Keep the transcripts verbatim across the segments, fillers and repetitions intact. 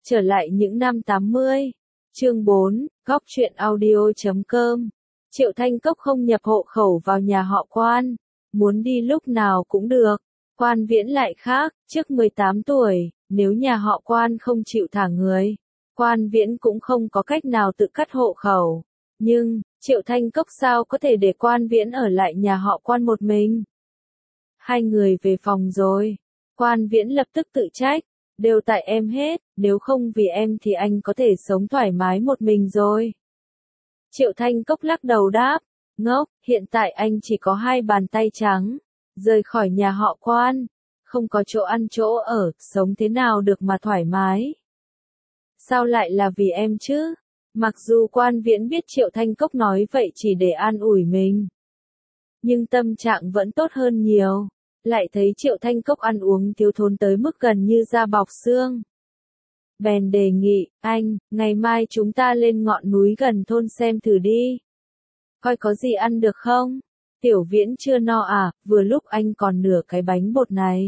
Trở lại những năm tám mươi. Chương bốn, góc truyện audio chấm com. Triệu Thanh Cốc không nhập hộ khẩu vào nhà họ Quan, muốn đi lúc nào cũng được. Quan Viễn lại khác, trước mười tám tuổi, nếu nhà họ Quan không chịu thả người, Quan Viễn cũng không có cách nào tự cắt hộ khẩu. Nhưng, Triệu Thanh Cốc sao có thể để Quan Viễn ở lại nhà họ Quan một mình? Hai người về phòng rồi. Quan Viễn lập tức tự trách, đều tại em hết, nếu không vì em thì anh có thể sống thoải mái một mình rồi. Triệu Thanh Cốc lắc đầu đáp, ngốc, hiện tại anh chỉ có hai bàn tay trắng, rời khỏi nhà họ Quan, không có chỗ ăn chỗ ở, sống thế nào được mà thoải mái. Sao lại là vì em chứ? Mặc dù Quan Viễn biết Triệu Thanh Cốc nói vậy chỉ để an ủi mình, nhưng tâm trạng vẫn tốt hơn nhiều. Lại thấy Triệu Thanh Cốc ăn uống thiếu thốn tới mức gần như da bọc xương. Bèn đề nghị, anh, ngày mai chúng ta lên ngọn núi gần thôn xem thử đi. Coi có gì ăn được không? Tiểu Viễn chưa no à, vừa lúc anh còn nửa cái bánh bột này.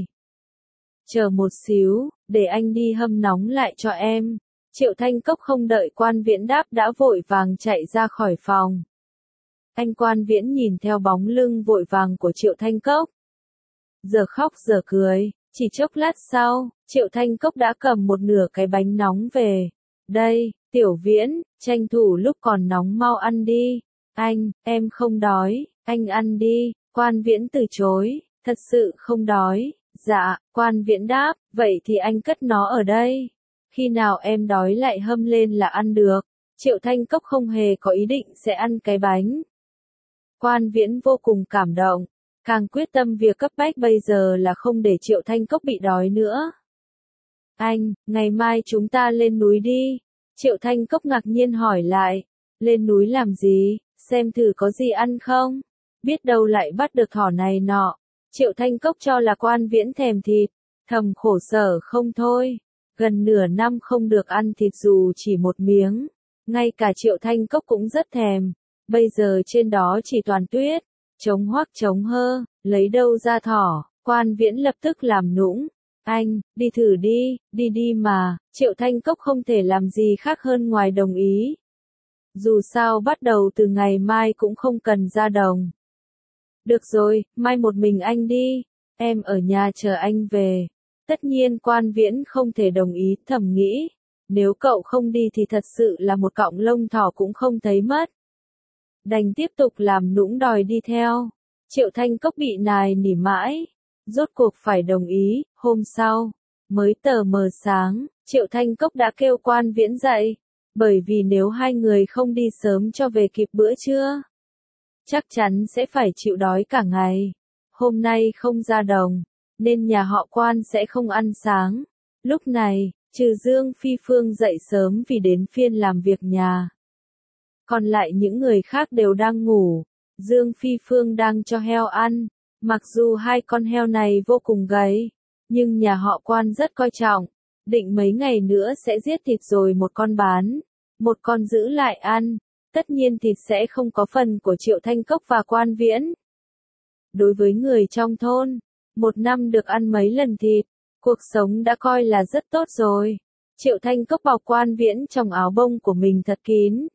Chờ một xíu, để anh đi hâm nóng lại cho em. Triệu Thanh Cốc không đợi Quan Viễn đáp đã vội vàng chạy ra khỏi phòng. Anh Quan Viễn nhìn theo bóng lưng vội vàng của Triệu Thanh Cốc. Giờ khóc giờ cười, chỉ chốc lát sau, Triệu Thanh Cốc đã cầm một nửa cái bánh nóng về. Đây, Tiểu Viễn, tranh thủ lúc còn nóng mau ăn đi. Anh, em không đói, anh ăn đi. Quan Viễn từ chối, thật sự không đói. Dạ, Quan Viễn đáp, vậy thì anh cất nó ở đây. Khi nào em đói lại hâm lên là ăn được. Triệu Thanh Cốc không hề có ý định sẽ ăn cái bánh. Quan Viễn vô cùng cảm động. Càng quyết tâm việc cấp bách bây giờ là không để Triệu Thanh Cốc bị đói nữa. Anh, ngày mai chúng ta lên núi đi. Triệu Thanh Cốc ngạc nhiên hỏi lại. Lên núi làm gì, xem thử có gì ăn không? Biết đâu lại bắt được thỏ này nọ. Triệu Thanh Cốc cho là Quan Viễn thèm thịt. Thầm khổ sở không thôi. Gần nửa năm không được ăn thịt dù chỉ một miếng. Ngay cả Triệu Thanh Cốc cũng rất thèm. Bây giờ trên đó chỉ toàn tuyết. Trống hoác trống hơ, lấy đâu ra thỏ, Quan Viễn lập tức làm nũng. Anh, đi thử đi, đi đi mà, Triệu Thanh Cốc không thể làm gì khác hơn ngoài đồng ý. Dù sao bắt đầu từ ngày mai cũng không cần ra đồng. Được rồi, mai một mình anh đi, em ở nhà chờ anh về. Tất nhiên Quan Viễn không thể đồng ý, thầm nghĩ. Nếu cậu không đi thì thật sự là một cọng lông thỏ cũng không thấy mất. Đành tiếp tục làm nũng đòi đi theo. Triệu Thanh Cốc bị nài nỉ mãi, rốt cuộc phải đồng ý. Hôm sau, mới tờ mờ sáng, Triệu Thanh Cốc đã kêu Quan Viễn dậy, bởi vì nếu hai người không đi sớm cho về kịp bữa trưa, chắc chắn sẽ phải chịu đói cả ngày. Hôm nay không ra đồng, nên nhà họ Quan sẽ không ăn sáng. Lúc này, trừ Dương Phi Phương dậy sớm vì đến phiên làm việc nhà. Còn lại những người khác đều đang ngủ. Dương Phi Phương đang cho heo ăn. Mặc dù hai con heo này vô cùng gầy, nhưng nhà họ Quan rất coi trọng. Định mấy ngày nữa sẽ giết thịt rồi một con bán, một con giữ lại ăn. Tất nhiên thịt sẽ không có phần của Triệu Thanh Cốc và Quan Viễn. Đối với người trong thôn, một năm được ăn mấy lần thịt, cuộc sống đã coi là rất tốt rồi. Triệu Thanh Cốc bọc Quan Viễn trong áo bông của mình thật kín.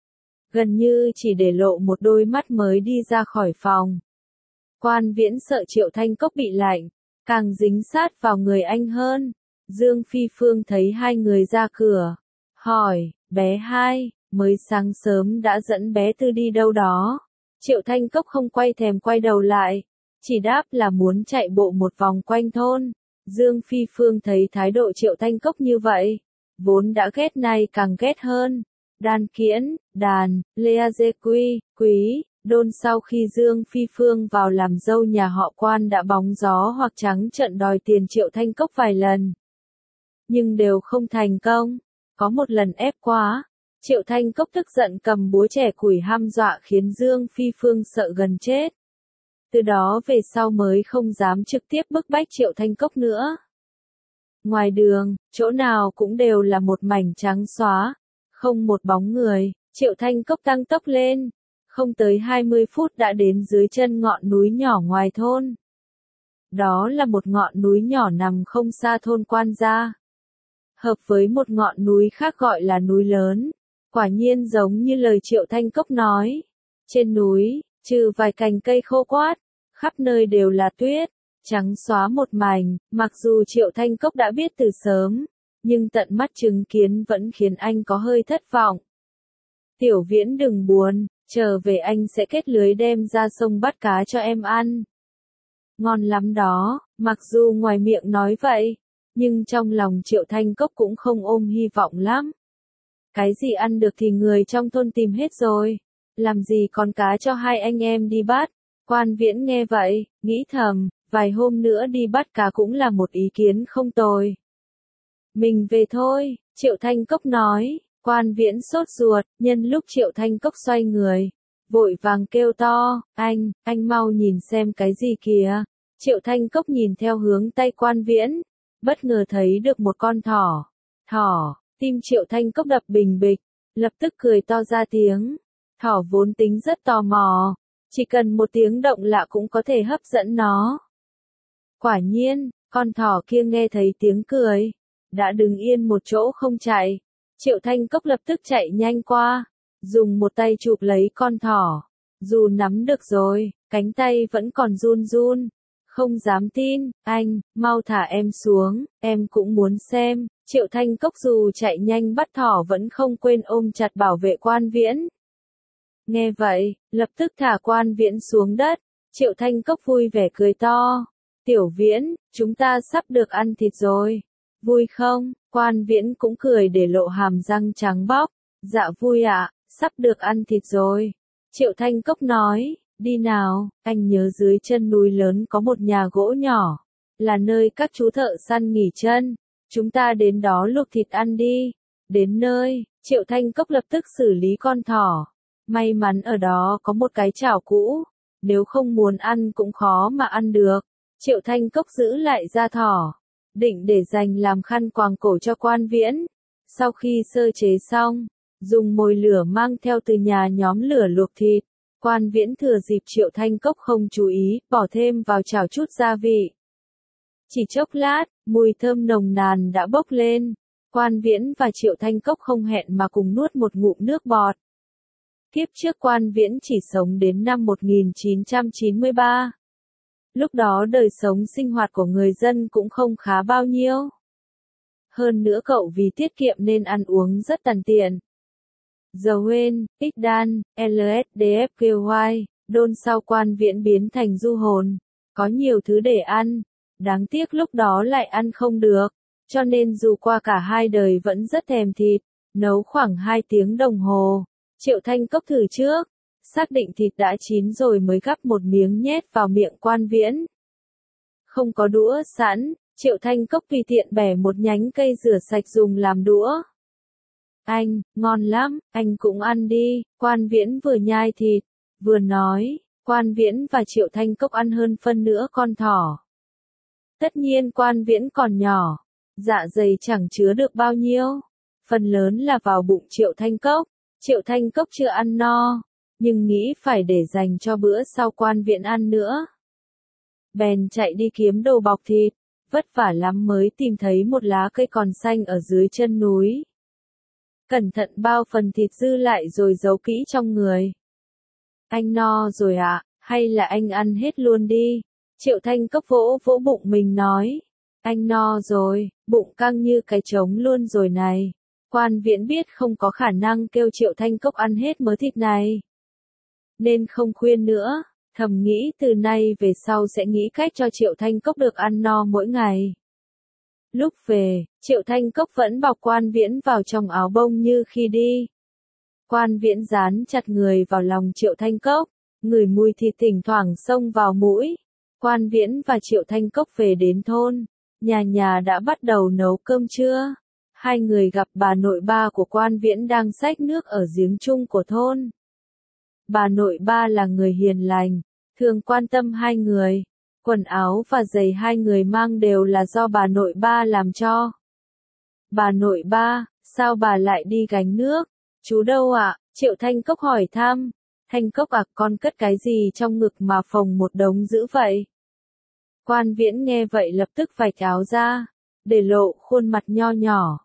Gần như chỉ để lộ một đôi mắt mới đi ra khỏi phòng. Quan Viễn sợ Triệu Thanh Cốc bị lạnh, càng dính sát vào người anh hơn. Dương Phi Phương thấy hai người ra cửa, hỏi, bé hai, mới sáng sớm đã dẫn bé Tư đi đâu đó. Triệu Thanh Cốc không quay thèm quay đầu lại, chỉ đáp là muốn chạy bộ một vòng quanh thôn. Dương Phi Phương thấy thái độ Triệu Thanh Cốc như vậy, vốn đã ghét này càng ghét hơn. Đan Kiễn, Đàn, Lea Dê Quy, Quý, Đôn sau khi Dương Phi Phương vào làm dâu nhà họ Quan đã bóng gió hoặc trắng trợn đòi tiền Triệu Thanh Cốc vài lần. Nhưng đều không thành công. Có một lần ép quá, Triệu Thanh Cốc tức giận cầm búa chẻ củi hăm dọa khiến Dương Phi Phương sợ gần chết. Từ đó về sau mới không dám trực tiếp bức bách Triệu Thanh Cốc nữa. Ngoài đường, chỗ nào cũng đều là một mảnh trắng xóa. Không một bóng người, Triệu Thanh Cốc tăng tốc lên. Không tới hai mươi phút đã đến dưới chân ngọn núi nhỏ ngoài thôn. Đó là một ngọn núi nhỏ nằm không xa thôn Quan gia. hợp với một ngọn núi khác gọi là núi lớn. Quả nhiên giống như lời Triệu Thanh Cốc nói. Trên núi, trừ vài cành cây khô quát, khắp nơi đều là tuyết, trắng xóa một mảnh, mặc dù Triệu Thanh Cốc đã biết từ sớm, nhưng tận mắt chứng kiến vẫn khiến anh có hơi thất vọng. Tiểu Viễn đừng buồn, trở về anh sẽ kết lưới đem ra sông bắt cá cho em ăn. Ngon lắm đó, mặc dù ngoài miệng nói vậy, nhưng trong lòng Triệu Thanh Cốc cũng không ôm hy vọng lắm. Cái gì ăn được thì người trong thôn tìm hết rồi, làm gì còn cá cho hai anh em đi bắt. Quan Viễn nghe vậy, nghĩ thầm, vài hôm nữa đi bắt cá cũng là một ý kiến không tồi. Mình về thôi, Triệu Thanh Cốc nói. Quan Viễn sốt ruột, nhân lúc Triệu Thanh Cốc xoay người, vội vàng kêu to, anh, anh mau nhìn xem cái gì kìa. Triệu Thanh Cốc nhìn theo hướng tay Quan Viễn, bất ngờ thấy được một con thỏ. Thỏ, tim Triệu Thanh Cốc đập bình bịch, lập tức cười to ra tiếng. Thỏ vốn tính rất tò mò, chỉ cần một tiếng động lạ cũng có thể hấp dẫn nó. Quả nhiên, con thỏ kia nghe thấy tiếng cười, đã đứng yên một chỗ không chạy. Triệu Thanh Cốc lập tức chạy nhanh qua, dùng một tay chụp lấy con thỏ. Dù nắm được rồi, cánh tay vẫn còn run run. Không dám tin, anh, mau thả em xuống, em cũng muốn xem. Triệu Thanh Cốc dù chạy nhanh bắt thỏ vẫn không quên ôm chặt bảo vệ Quan Viễn. Nghe vậy, lập tức thả Quan Viễn xuống đất. Triệu Thanh Cốc vui vẻ cười to. Tiểu Viễn, chúng ta sắp được ăn thịt rồi. Vui không? Quan Viễn cũng cười để lộ hàm răng trắng bóc. Dạ vui ạ, sắp được ăn thịt rồi. Triệu Thanh Cốc nói, đi nào, anh nhớ dưới chân núi lớn có một nhà gỗ nhỏ, là nơi các chú thợ săn nghỉ chân. Chúng ta đến đó luộc thịt ăn đi. Đến nơi, Triệu Thanh Cốc lập tức xử lý con thỏ. May mắn ở đó có một cái chảo cũ, nếu không muốn ăn cũng khó mà ăn được. Triệu Thanh Cốc giữ lại da thỏ, định để dành làm khăn quàng cổ cho Quan Viễn. Sau khi sơ chế xong, dùng mồi lửa mang theo từ nhà nhóm lửa luộc thịt. Quan Viễn thừa dịp Triệu Thanh Cốc không chú ý, bỏ thêm vào chảo chút gia vị. Chỉ chốc lát, mùi thơm nồng nàn đã bốc lên. Quan Viễn và Triệu Thanh Cốc không hẹn mà cùng nuốt một ngụm nước bọt. Kiếp trước Quan Viễn chỉ sống đến năm một nghìn chín trăm chín mươi ba. Lúc đó đời sống sinh hoạt của người dân cũng không khá bao nhiêu. Hơn nữa cậu vì tiết kiệm nên ăn uống rất tàn tiện. Dầu hên, ích đan, lờ ét đê ép quy, đôn sau Quan Viễn biến thành du hồn. Có nhiều thứ để ăn. Đáng tiếc lúc đó lại ăn không được. Cho nên dù qua cả hai đời vẫn rất thèm thịt. Nấu khoảng hai tiếng đồng hồ. Triệu Thanh Cốc thử trước. Xác định thịt đã chín rồi mới gắp một miếng nhét vào miệng Quan Viễn. Không có đũa sẵn, Triệu Thanh Cốc tùy tiện bẻ một nhánh cây rửa sạch dùng làm đũa. Anh, ngon lắm, anh cũng ăn đi. Quan Viễn vừa nhai thịt, vừa nói. Quan Viễn và Triệu Thanh Cốc ăn hơn phân nửa con thỏ. Tất nhiên Quan Viễn còn nhỏ, dạ dày chẳng chứa được bao nhiêu. Phần lớn là vào bụng Triệu Thanh Cốc. Triệu Thanh Cốc chưa ăn no, nhưng nghĩ phải để dành cho bữa sau Quan Viễn ăn nữa. Bèn chạy đi kiếm đồ bọc thịt, vất vả lắm mới tìm thấy một lá cây còn xanh ở dưới chân núi. Cẩn thận bao phần thịt dư lại rồi giấu kỹ trong người. Anh no rồi ạ, à, hay là anh ăn hết luôn đi? Triệu Thanh Cốc vỗ vỗ bụng mình nói. Anh no rồi, bụng căng như cái trống luôn rồi này. Quan Viễn biết không có khả năng kêu Triệu Thanh Cốc ăn hết mớ thịt này, nên không khuyên nữa, thầm nghĩ từ nay về sau sẽ nghĩ cách cho Triệu Thanh Cốc được ăn no mỗi ngày. Lúc về, Triệu Thanh Cốc vẫn bọc Quan Viễn vào trong áo bông như khi đi. Quan Viễn dán chặt người vào lòng Triệu Thanh Cốc, ngửi mùi thịt thỉnh thoảng xông vào mũi. Quan Viễn và Triệu Thanh Cốc về đến thôn, nhà nhà đã bắt đầu nấu cơm trưa. Hai người gặp bà nội ba của Quan Viễn đang xách nước ở giếng chung của thôn. Bà nội ba là người hiền lành, thường quan tâm hai người. Quần áo và giày hai người mang đều là do bà nội ba làm cho. Bà nội ba, sao bà lại đi gánh nước? Chú đâu ạ? Triệu Thanh Cốc hỏi thăm. Thanh Cốc à, con cất cái gì trong ngực mà phồng một đống dữ vậy? Quan Viễn nghe vậy lập tức vạch áo ra, để lộ khuôn mặt nho nhỏ.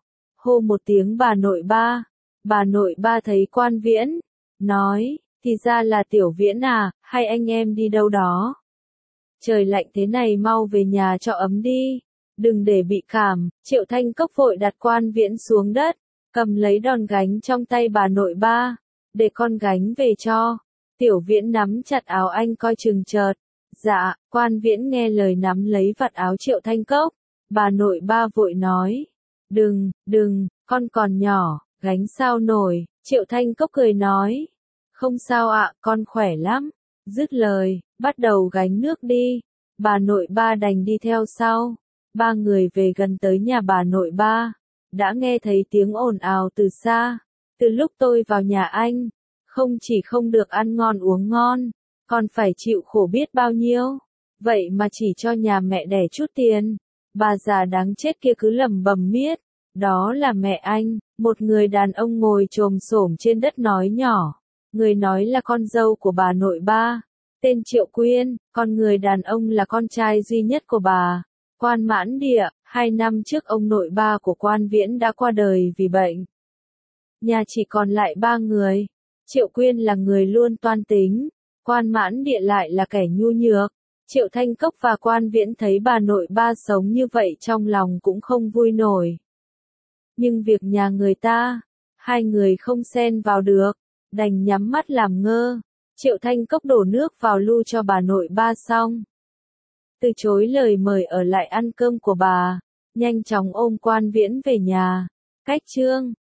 hô một tiếng bà nội ba. Bà nội ba thấy Quan Viễn, nói, thì ra là Tiểu Viễn à, hay anh em đi đâu đó. Trời lạnh thế này mau về nhà cho ấm đi, đừng để bị cảm. Triệu Thanh Cốc vội đặt Quan Viễn xuống đất, cầm lấy đòn gánh trong tay bà nội ba, để con gánh về cho. Tiểu Viễn nắm chặt áo anh coi chừng chợt. Dạ, Quan Viễn nghe lời nắm lấy vạt áo Triệu Thanh Cốc. Bà nội ba vội nói, đừng, đừng, con còn nhỏ, gánh sao nổi. Triệu Thanh Cốc cười nói, không sao ạ, con khỏe lắm. Dứt lời, bắt đầu gánh nước đi. Bà nội ba đành đi theo sau. Ba người về gần tới nhà bà nội ba, đã nghe thấy tiếng ồn ào từ xa. Từ lúc tôi vào nhà anh, không chỉ không được ăn ngon uống ngon, còn phải chịu khổ biết bao nhiêu. Vậy mà chỉ cho nhà mẹ đẻ chút tiền. Bà già đáng chết kia cứ lẩm bẩm miết. Đó là mẹ anh. Một người đàn ông ngồi chồm xổm trên đất nói nhỏ. Người nói là con dâu của bà nội ba, tên Triệu Quyên, còn người đàn ông là con trai duy nhất của bà, Quan Mãn Địa. Hai năm trước ông nội ba của Quan Viễn đã qua đời vì bệnh. Nhà chỉ còn lại ba người. Triệu Quyên là người luôn toan tính, Quan Mãn Địa lại là kẻ nhu nhược. Triệu Thanh Cốc và Quan Viễn thấy bà nội ba sống như vậy trong lòng cũng không vui nổi. Nhưng việc nhà người ta, hai người không xen vào được, đành nhắm mắt làm ngơ. Triệu Thanh Cốc đổ nước vào lu cho bà nội ba xong, từ chối lời mời ở lại ăn cơm của bà, nhanh chóng ôm Quan Viễn về nhà. Cách chương